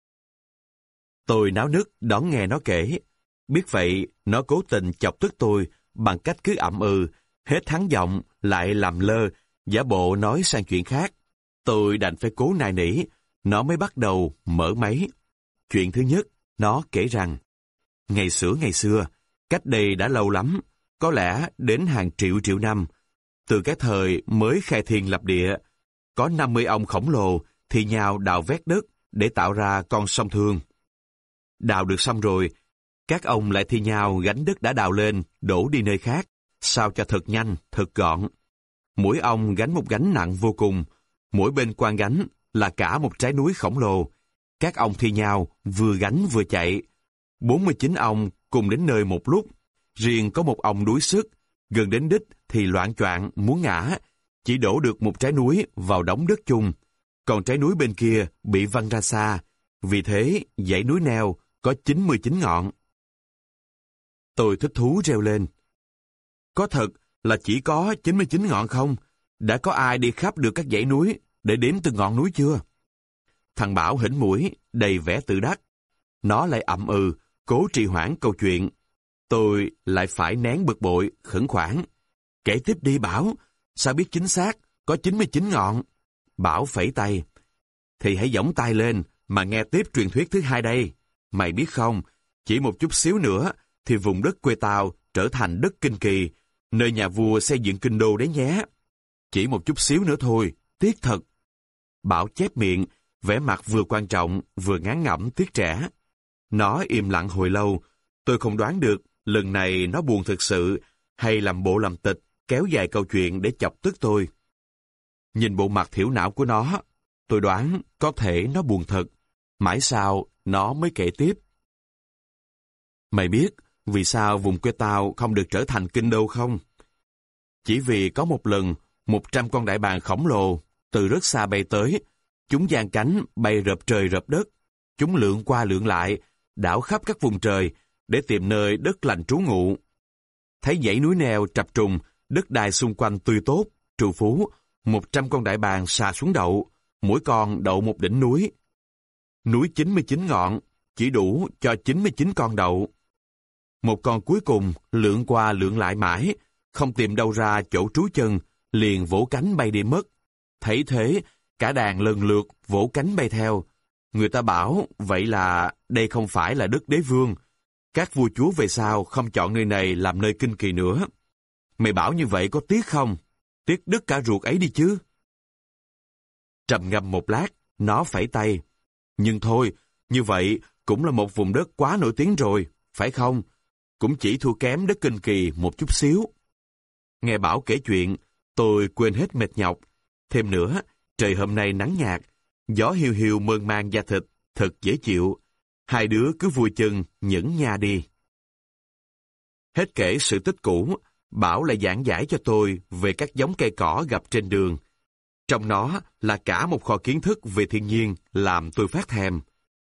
Tôi náo nức đón nghe nó kể. Biết vậy, nó cố tình chọc tức tôi bằng cách cứ ậm hết hắn giọng, lại làm lơ, giả bộ nói sang chuyện khác. Tôi đành phải cố nài nỉ, nó mới bắt đầu mở máy. Chuyện thứ nhất, nó kể rằng, ngày xưa, cách đây đã lâu lắm, có lẽ đến hàng triệu năm, từ cái thời mới khai thiên lập địa, có 50 ông khổng lồ thì nhào đào vét đất để tạo ra con sông Thương. Đào được xong rồi, các ông lại thi nhau gánh đất đã đào lên, đổ đi nơi khác, sao cho thật nhanh, thật gọn. Mỗi ông gánh một gánh nặng vô cùng, mỗi bên quan gánh là cả một trái núi khổng lồ. Các ông thi nhau vừa gánh vừa chạy. 49 ông cùng đến nơi một lúc, riêng có một ông đuối sức, gần đến đích thì loạng choạng muốn ngã, chỉ đổ được một trái núi vào đống đất chung, còn trái núi bên kia bị văng ra xa, vì thế dãy núi Neo có 99 ngọn. Tôi thích thú reo lên. Có thật là chỉ có 99 ngọn không? Đã có ai đi khắp được các dãy núi để đếm từng ngọn núi chưa? Thằng Bảo hỉnh mũi, đầy vẻ tự đắc. Nó lại ậm cố trì hoãn câu chuyện. Tôi lại phải nén bực bội, khẩn khoản. Kể tiếp đi Bảo, sao biết chính xác, có 99 ngọn. Bảo phẩy tay. Thì hãy giỏng tay lên, mà nghe tiếp truyền thuyết thứ hai đây. Mày biết không, chỉ một chút xíu nữa, thì vùng đất quê tao trở thành đất Kinh Kỳ, nơi nhà vua xây dựng kinh đô đấy nhé. Chỉ một chút xíu nữa thôi, tiếc thật. Bảo chép miệng, vẻ mặt vừa quan trọng, vừa ngán ngẩm tiếc trẻ. Nó im lặng hồi lâu, tôi không đoán được lần này nó buồn thực sự hay làm bộ làm tịch, kéo dài câu chuyện để chọc tức tôi. Nhìn bộ mặt thiểu não của nó, tôi đoán có thể nó buồn thật. Mãi sau, nó mới kể tiếp. Mày biết vì sao vùng quê tao không được trở thành kinh đô không? Chỉ vì có một lần, 100 con đại bàng khổng lồ từ rất xa bay tới. Chúng giang cánh bay rợp trời rợp đất. Chúng lượn qua lượn lại, đảo khắp các vùng trời để tìm nơi đất lành trú ngụ. Thấy dãy núi Neo trập trùng, đất đai xung quanh tươi tốt, trù phú, 100 con đại bàng xà xuống đậu, mỗi con đậu một đỉnh núi. Núi 99 ngọn, chỉ đủ cho 99 con đậu. Một con cuối cùng lượn qua lượn lại mãi, không tìm đâu ra chỗ trú chân, liền vỗ cánh bay đi mất. Thấy thế, cả đàn lần lượt vỗ cánh bay theo. Người ta bảo, vậy là đây không phải là đất đế vương. Các vua chúa về sau không chọn nơi này làm nơi kinh kỳ nữa. Mày bảo như vậy có tiếc không? Tiếc đứt cả ruột ấy đi chứ. Trầm ngâm một lát, nó phẩy tay. Nhưng thôi, như vậy cũng là một vùng đất quá nổi tiếng rồi, phải không? cũng chỉ thua kém đất Kinh Kỳ một chút xíu. Nghe Bảo kể chuyện, tôi quên hết mệt nhọc. Thêm nữa, trời hôm nay nắng nhạt, gió hiu hiu mơn man da thịt, thật dễ chịu. Hai đứa cứ vui chân nhẫn nha đi. Hết kể sự tích cũ, Bảo lại giảng giải cho tôi về các giống cây cỏ gặp trên đường. Trong nó là cả một kho kiến thức về thiên nhiên làm tôi phát thèm.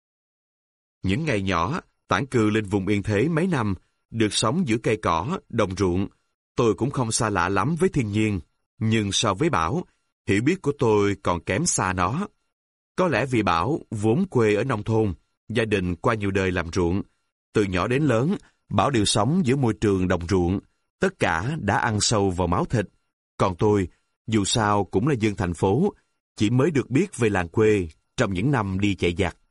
Những ngày nhỏ, tản cư lên vùng yên thế mấy năm, được sống giữa cây cỏ, đồng ruộng, tôi cũng không xa lạ lắm với thiên nhiên. Nhưng so với Bảo, hiểu biết của tôi còn kém xa nó. Có lẽ vì Bảo vốn quê ở nông thôn, gia đình qua nhiều đời làm ruộng. Từ nhỏ đến lớn, Bảo đều sống giữa môi trường đồng ruộng. Tất cả đã ăn sâu vào máu thịt. Còn tôi, dù sao cũng là dân thành phố, chỉ mới được biết về làng quê trong những năm đi chạy giặc.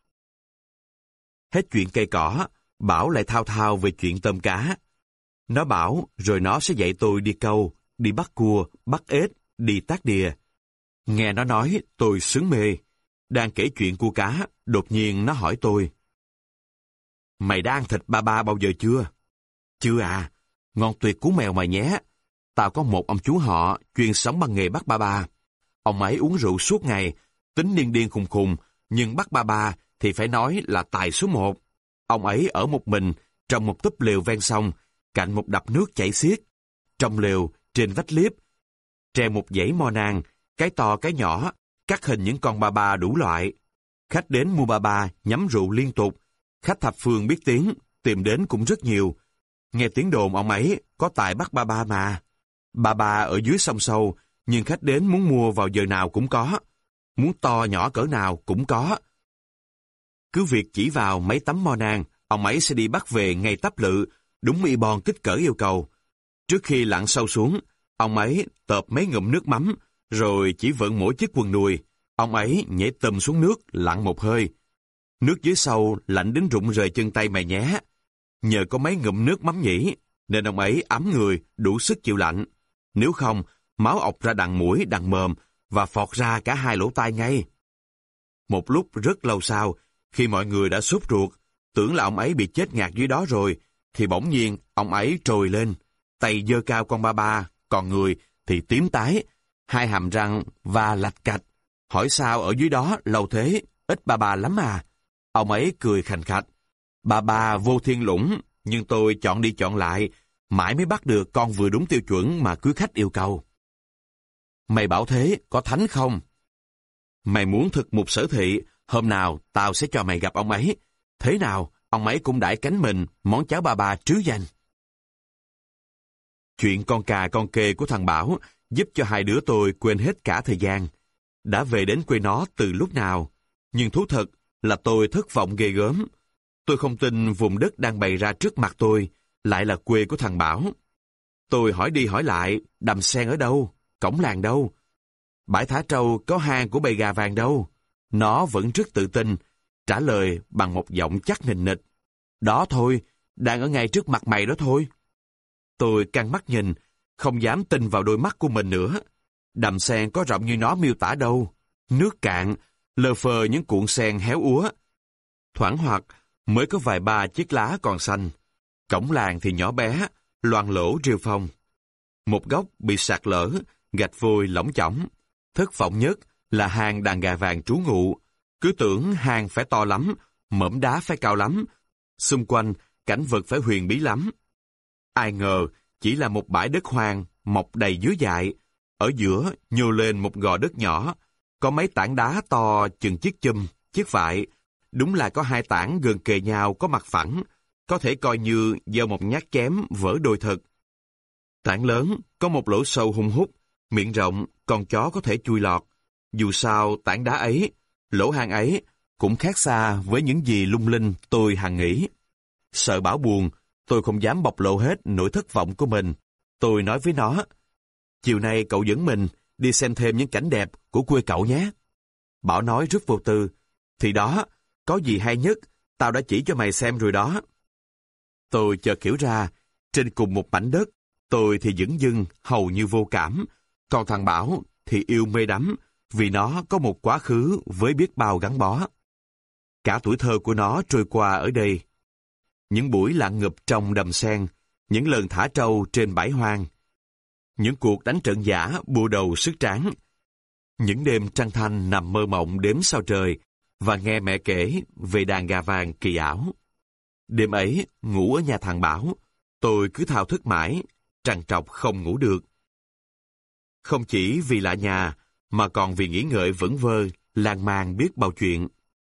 Hết chuyện cây cỏ, Bảo lại thao thao về chuyện tôm cá. Nó bảo rồi nó sẽ dạy tôi đi câu, đi bắt cua, bắt ếch, đi tác đìa. Nghe nó nói, tôi sướng mê. Đang kể chuyện cua cá, đột nhiên nó hỏi tôi. Mày đã ăn thịt ba ba bao giờ chưa? Chưa à, ngon tuyệt cú mèo mày nhé. Tao có một ông chú họ chuyên sống bằng nghề bắt ba ba. Ông ấy uống rượu suốt ngày, tính điên điên khùng khùng, nhưng bắt ba ba thì phải nói là tài số một. Ông ấy ở một mình, trong một túp lều ven sông, cạnh một đập nước chảy xiết. Trong lều, trên vách liếp, treo một dãy mo nang, cái to cái nhỏ, cắt hình những con ba ba đủ loại. Khách đến mua ba ba, nhắm rượu liên tục. Khách thập phương biết tiếng, tìm đến cũng rất nhiều. Nghe tiếng đồn ông ấy có tài bắt ba ba mà. Ba ba ở dưới sông sâu, nhưng khách đến muốn mua vào giờ nào cũng có. Muốn to nhỏ cỡ nào cũng có. Cứ việc chỉ vào mấy tấm mo nang, ông ấy sẽ đi bắt về ngay tấp lự, đúng y bon kích cỡ yêu cầu. Trước khi lặn sâu xuống, ông ấy tợp mấy ngụm nước mắm, rồi chỉ vợn mỗi chiếc quần đùi. Ông ấy nhảy tùm xuống nước, lặn một hơi. Nước dưới sâu lạnh đến rụng rời chân tay mày nhé. Nhờ có mấy ngụm nước mắm nhỉ, nên ông ấy ấm người, đủ sức chịu lạnh. Nếu không, máu ọc ra đằng mũi, đằng mồm, và phọt ra cả hai lỗ tai ngay. Một lúc rất lâu sau, khi mọi người đã sốt ruột, tưởng là ông ấy bị chết ngạt dưới đó rồi, thì bỗng nhiên ông ấy trồi lên, tay giơ cao con ba ba, còn người thì tím tái, hai hàm răng và lạch cạch. Hỏi sao ở dưới đó lâu thế, ít ba ba lắm à? Ông ấy cười khành khạch. Ba ba vô thiên lũng, nhưng tôi chọn đi chọn lại, mãi mới bắt được con vừa đúng tiêu chuẩn mà quý khách yêu cầu. Mày bảo thế, có thánh không? Mày muốn thực mục sở thị, hôm nào tao sẽ cho mày gặp ông ấy. Thế nào, ông ấy cũng đãi cánh mình món cháo ba ba trứ danh. Chuyện con cà con kê của thằng Bảo giúp cho hai đứa tôi quên hết cả thời gian. Đã về đến quê nó từ lúc nào, nhưng thú thật là tôi thất vọng ghê gớm. Tôi không tin vùng đất đang bày ra trước mặt tôi lại là quê của thằng Bảo. Tôi hỏi đi hỏi lại, đầm sen ở đâu, cổng làng đâu, bãi thả trâu có hang của bầy gà vàng đâu. Nó vẫn rất tự tin, trả lời bằng một giọng chắc nình nịch. Đó thôi, đang ở ngay trước mặt mày đó thôi. Tôi căng mắt nhìn, không dám tin vào đôi mắt của mình nữa. Đầm sen có rộng như nó miêu tả đâu. Nước cạn, lờ phờ những cuộn sen héo úa. Thoảng hoặc mới có vài ba chiếc lá còn xanh. Cổng làng thì nhỏ bé, loang lỗ rêu phong. Một góc bị sạt lở, gạch vôi lỏng chỏng. Thất vọng nhất là hang đàn gà vàng trú ngụ. Cứ tưởng hang phải to lắm, mỏm đá phải cao lắm. Xung quanh, cảnh vật phải huyền bí lắm. Ai ngờ, chỉ là một bãi đất hoang, mọc đầy dứa dại. Ở giữa, nhô lên một gò đất nhỏ. Có mấy tảng đá to chừng chiếc chum, chiếc vại. Đúng là có hai tảng gần kề nhau có mặt phẳng. Có thể coi như gieo một nhát chém vỡ đôi thật. Tảng lớn, có một lỗ sâu hun hút, miệng rộng, con chó có thể chui lọt. Dù sao tảng đá ấy, lỗ hang ấy, cũng khác xa với những gì lung linh tôi hằng nghĩ. Sợ Bảo buồn, tôi không dám bộc lộ hết nỗi thất vọng của mình. Tôi nói với nó, chiều nay cậu dẫn mình đi xem thêm những cảnh đẹp của quê cậu nhé. Bảo nói rất vô tư, thì đó, có gì hay nhất, tao đã chỉ cho mày xem rồi đó. Tôi chợt hiểu ra, trên cùng một mảnh đất, tôi thì dửng dưng, hầu như vô cảm, còn thằng Bảo thì yêu mê đắm, vì nó có một quá khứ với biết bao gắn bó. Cả tuổi thơ của nó trôi qua ở đây. Những buổi lặn ngụp trong đầm sen, những lần thả trâu trên bãi hoang, những cuộc đánh trận giả bua đầu sức tráng, những đêm trăng thanh nằm mơ mộng đếm sao trời và nghe mẹ kể về đàn gà vàng kỳ ảo. Đêm ấy, ngủ ở nhà thằng Bảo, tôi cứ thao thức mãi, trằn trọc không ngủ được. Không chỉ vì lạ nhà, mà còn vì nghĩ ngợi vẩn vơ, lan man biết bao chuyện.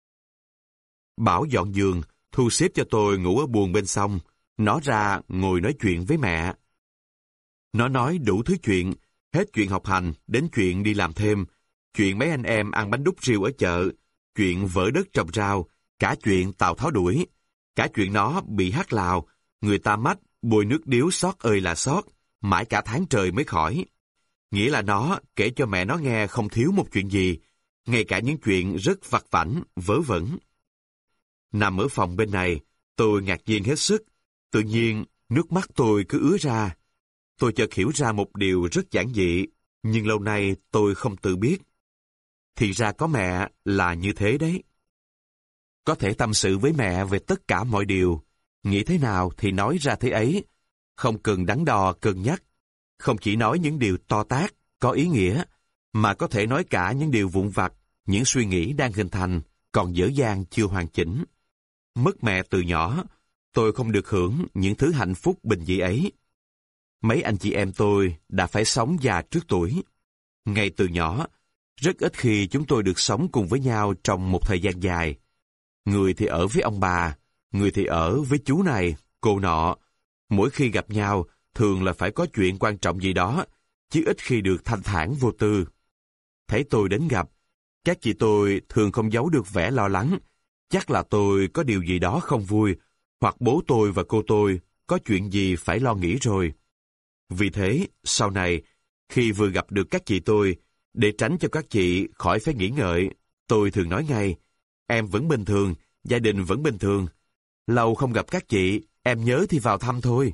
Bảo dọn giường, thu xếp cho tôi ngủ ở buồng bên sông, nó ra ngồi nói chuyện với mẹ. Nó nói đủ thứ chuyện, hết chuyện học hành đến chuyện đi làm thêm, chuyện mấy anh em ăn bánh đúc riêu ở chợ, chuyện vỡ đất trồng rau, cả chuyện Tào Tháo đuổi, cả chuyện nó bị hắt lào, người ta mách bôi nước điếu xót ơi là xót, mãi cả tháng trời mới khỏi. Nghĩa là nó kể cho mẹ nó nghe không thiếu một chuyện gì, ngay cả những chuyện rất vặt vãnh, vớ vẩn. Nằm ở phòng bên này, tôi ngạc nhiên hết sức, tự nhiên nước mắt tôi cứ ứa ra. Tôi chợt hiểu ra một điều rất giản dị, nhưng lâu nay tôi không tự biết. Thì ra có mẹ là như thế đấy. Có thể tâm sự với mẹ về tất cả mọi điều, nghĩ thế nào thì nói ra thế ấy, không cần đắn đo cân nhắc. Không chỉ nói những điều to tát, có ý nghĩa, mà có thể nói cả những điều vụn vặt, những suy nghĩ đang hình thành, còn dở dang chưa hoàn chỉnh. Mất mẹ từ nhỏ, tôi không được hưởng những thứ hạnh phúc bình dị ấy. Mấy anh chị em tôi đã phải sống già trước tuổi. Ngay từ nhỏ, rất ít khi chúng tôi được sống cùng với nhau trong một thời gian dài. Người thì ở với ông bà, người thì ở với chú này, cô nọ. Mỗi khi gặp nhau, thường là phải có chuyện quan trọng gì đó, chứ ít khi được thanh thản vô tư. Thấy tôi đến gặp, các chị tôi thường không giấu được vẻ lo lắng. Chắc là tôi có điều gì đó không vui, hoặc bố tôi và cô tôi có chuyện gì phải lo nghĩ rồi. Vì thế, sau này, khi vừa gặp được các chị tôi, để tránh cho các chị khỏi phải nghĩ ngợi, tôi thường nói ngay, em vẫn bình thường, gia đình vẫn bình thường. Lâu không gặp các chị, em nhớ thì vào thăm thôi.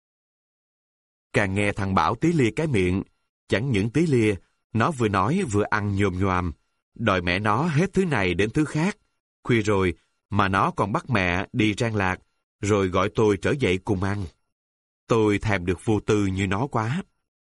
Càng nghe thằng Bảo tí lia cái miệng, chẳng những tí lia, nó vừa nói vừa ăn nhồm nhoàm, đòi mẹ nó hết thứ này đến thứ khác. Khuya rồi, mà nó còn bắt mẹ đi rang lạc, rồi gọi tôi trở dậy cùng ăn. Tôi thèm được vô tư như nó quá.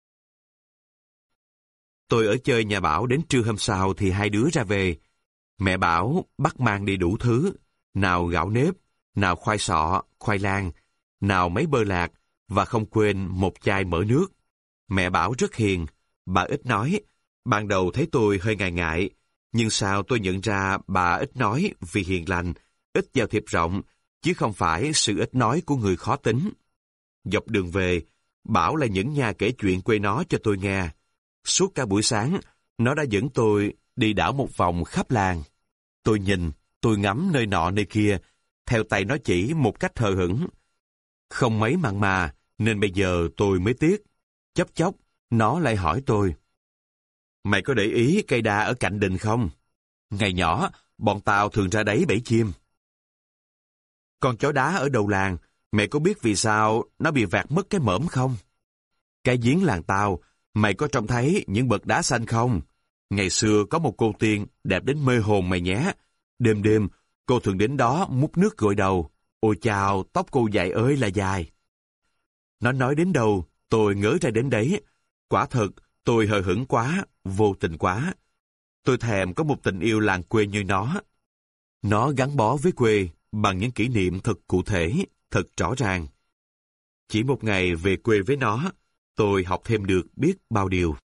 Tôi ở chơi nhà Bảo đến trưa hôm sau thì hai đứa ra về. Mẹ Bảo bắt mang đi đủ thứ, nào gạo nếp, nào khoai sọ, khoai lang, nào mấy bơ lạc, và không quên một chai mỡ nước. Mẹ Bảo rất hiền, bà ít nói. Ban đầu thấy tôi hơi ngại ngại, nhưng sau tôi nhận ra bà ít nói vì hiền lành, ít giao thiệp rộng, chứ không phải sự ít nói của người khó tính. Dọc đường về, Bảo là những nhà kể chuyện quê nó cho tôi nghe. Suốt cả buổi sáng, nó đã dẫn tôi đi đảo một vòng khắp làng. Tôi nhìn, tôi ngắm nơi nọ nơi kia, theo tay nó chỉ một cách hờ hững. Không mấy mặn mà, nên bây giờ tôi mới tiếc. Chốc chốc, nó lại hỏi tôi. Mày có để ý cây đa ở cạnh đình không? Ngày nhỏ, bọn tao thường ra đấy bẫy chim. Con chó đá ở đầu làng, mẹ có biết vì sao nó bị vạt mất cái mõm không? Cái giếng làng tao, mày có trông thấy những bậc đá xanh không? Ngày xưa có một cô tiên đẹp đến mê hồn mày nhé. Đêm đêm, cô thường đến đó múc nước gội đầu. Ôi chao, tóc cô dài ơi là dài. Nó nói đến đâu, tôi ngớ ra đến đấy. Quả thật, tôi hờ hững quá, vô tình quá. Tôi thèm có một tình yêu làng quê như nó. Nó gắn bó với quê bằng những kỷ niệm thật cụ thể, thật rõ ràng. Chỉ một ngày về quê với nó, tôi học thêm được biết bao điều.